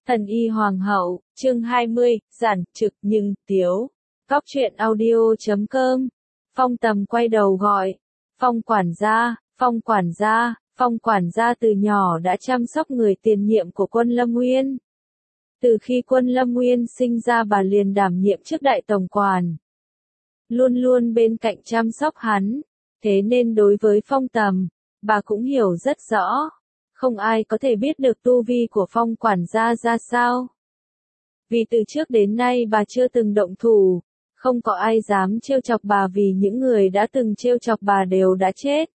Thần y hoàng hậu, chương 20, giản trực nhưng tiếu. Cóc truyện audio.com. Phong Tầm quay đầu gọi. Phong quản gia, Phong quản gia, Phong quản gia từ nhỏ đã chăm sóc người tiền nhiệm của quân Lâm Nguyên. Từ khi quân Lâm Nguyên sinh ra bà liền đảm nhiệm chức đại tổng quản. Luôn luôn bên cạnh chăm sóc hắn. Thế nên đối với Phong Tầm, bà cũng hiểu rất rõ. Không ai có thể biết được tu vi của Phong quản gia ra sao. Vì từ trước đến nay bà chưa từng động thủ, không có ai dám trêu chọc bà vì những người đã từng trêu chọc bà đều đã chết.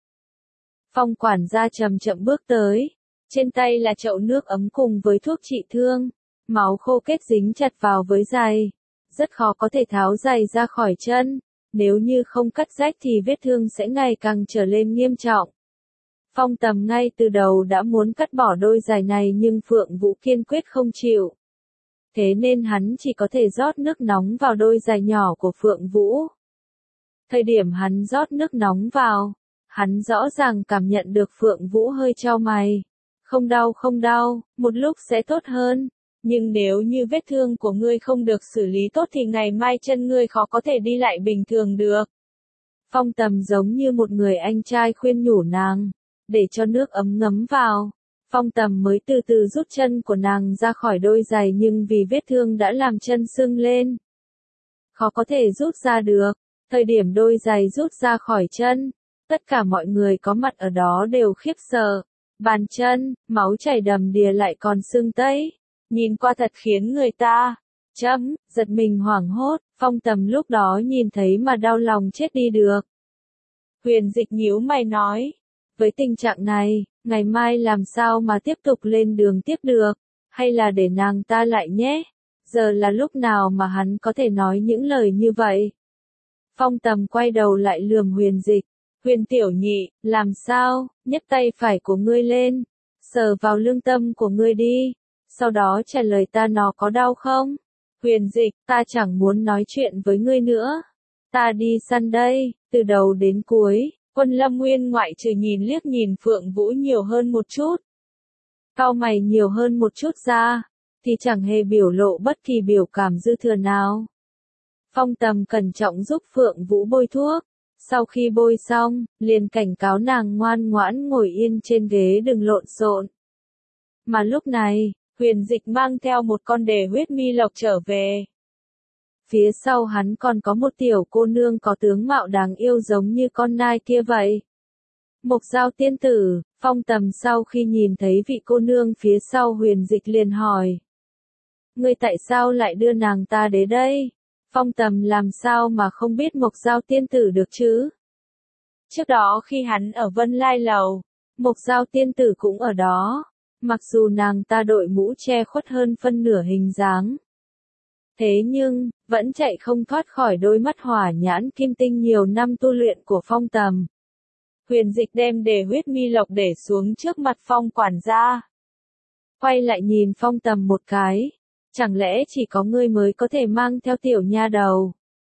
Phong quản gia chậm chậm bước tới, trên tay là chậu nước ấm cùng với thuốc trị thương, máu khô kết dính chặt vào với giày, rất khó có thể tháo giày ra khỏi chân, nếu như không cắt rách thì vết thương sẽ ngày càng trở lên nghiêm trọng. Phong Tầm ngay từ đầu đã muốn cắt bỏ đôi giày này nhưng Phượng Vũ kiên quyết không chịu. Thế nên hắn chỉ có thể rót nước nóng vào đôi giày nhỏ của Phượng Vũ. Thời điểm hắn rót nước nóng vào, hắn rõ ràng cảm nhận được Phượng Vũ hơi chau mày. Không đau, một lúc sẽ tốt hơn. Nhưng nếu như vết thương của ngươi không được xử lý tốt thì ngày mai chân ngươi khó có thể đi lại bình thường được. Phong Tầm giống như một người anh trai khuyên nhủ nàng. Để cho nước ấm ngấm vào, Phong Tầm mới từ từ rút chân của nàng ra khỏi đôi giày nhưng vì vết thương đã làm chân sưng lên. Khó có thể rút ra được, thời điểm đôi giày rút ra khỏi chân, tất cả mọi người có mặt ở đó đều khiếp sợ, bàn chân, máu chảy đầm đìa lại còn sưng tấy, nhìn qua thật khiến người ta, giật mình hoảng hốt, Phong Tầm lúc đó nhìn thấy mà đau lòng chết đi được. Huyền Dịch nhíu mày nói. Với tình trạng này, ngày mai làm sao mà tiếp tục lên đường tiếp được, hay là để nàng ta lại nhé? Giờ là lúc nào mà hắn có thể nói những lời như vậy? Phong Tầm quay đầu lại lườm Huyền Dịch. Huyền tiểu nhị, làm sao? Nhấc tay phải của ngươi lên, sờ vào lương tâm của ngươi đi, sau đó trả lời ta nó có đau không? Huyền Dịch, ta chẳng muốn nói chuyện với ngươi nữa. Ta đi săn đây, từ đầu đến cuối. Quân Lâm Nguyên ngoại trừ nhìn liếc nhìn Phượng Vũ nhiều hơn một chút, cau mày nhiều hơn một chút ra, thì chẳng hề biểu lộ bất kỳ biểu cảm dư thừa nào. Phong Tầm cẩn trọng giúp Phượng Vũ bôi thuốc, sau khi bôi xong, liền cảnh cáo nàng ngoan ngoãn ngồi yên trên ghế đừng lộn xộn. Mà lúc này, Huyền Dịch mang theo một con đề huyết mi lộc trở về. Phía sau hắn còn có một tiểu cô nương có tướng mạo đáng yêu giống như con nai kia vậy. Mộc Giao tiên tử, Phong Tầm sau khi nhìn thấy vị cô nương phía sau Huyền Dịch liền hỏi. Ngươi tại sao lại đưa nàng ta đến đây? Phong Tầm làm sao mà không biết Mộc Giao tiên tử được chứ? Trước đó khi hắn ở Vân Lai Lầu, Mộc Giao tiên tử cũng ở đó, mặc dù nàng ta đội mũ che khuất hơn phân nửa hình dáng. Thế nhưng, vẫn chạy không thoát khỏi đôi mắt hỏa nhãn kim tinh nhiều năm tu luyện của Phong Tầm. Huyền Dịch đem đề huyết mi lộc để xuống trước mặt Phong quản gia. Quay lại nhìn Phong Tầm một cái. Chẳng lẽ chỉ có ngươi mới có thể mang theo tiểu nha đầu?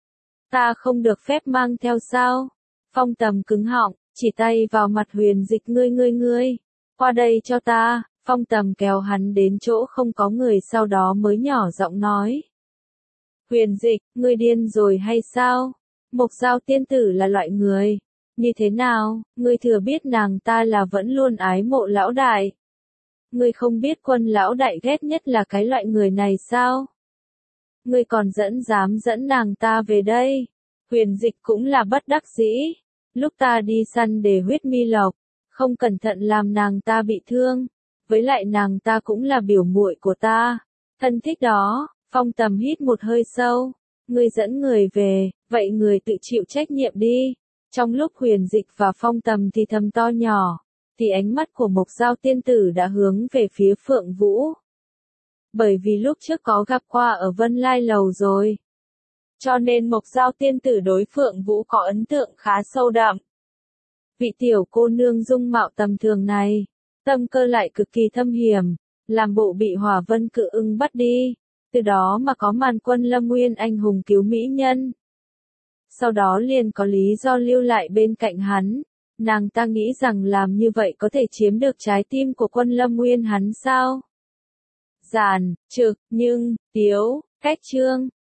Ta không được phép mang theo sao? Phong Tầm cứng họng, chỉ tay vào mặt Huyền Dịch ngươi. Qua đây cho ta, Phong Tầm kéo hắn đến chỗ không có người sau đó mới nhỏ giọng nói. Huyền Dịch, ngươi điên rồi hay sao? Mộc Giao tiên tử là loại người như thế nào? Ngươi thừa biết nàng ta là vẫn luôn ái mộ lão đại. Ngươi không biết Quân lão đại ghét nhất là cái loại người này sao? Ngươi còn dám dẫn nàng ta về đây. Huyền Dịch cũng là bất đắc dĩ. Lúc ta đi săn để huyết mi lộc, không cẩn thận làm nàng ta bị thương. Với lại nàng ta cũng là biểu muội của ta. Thân thích đó. Phong Tầm hít một hơi sâu. Ngươi dẫn người về, vậy người tự chịu trách nhiệm đi. Trong lúc Huyền Dịch và Phong Tầm thì thầm to nhỏ, thì ánh mắt của Mộc Giao tiên tử đã hướng về phía Phượng Vũ. Bởi vì lúc trước có gặp qua ở Vân Lai Lầu rồi. Cho nên Mộc Giao tiên tử đối Phượng Vũ có ấn tượng khá sâu đậm. Vị tiểu cô nương dung mạo tầm thường này, tâm cơ lại cực kỳ thâm hiểm, làm bộ bị Hỏa Vân Cự Ưng bắt đi. Từ đó mà có màn Quân Lâm Nguyên anh hùng cứu mỹ nhân. Sau đó liền có lý do lưu lại bên cạnh hắn. Nàng ta nghĩ rằng làm như vậy có thể chiếm được trái tim của Quân Lâm Nguyên hắn sao? giản, trực, nhưng, tiếu, cách chương.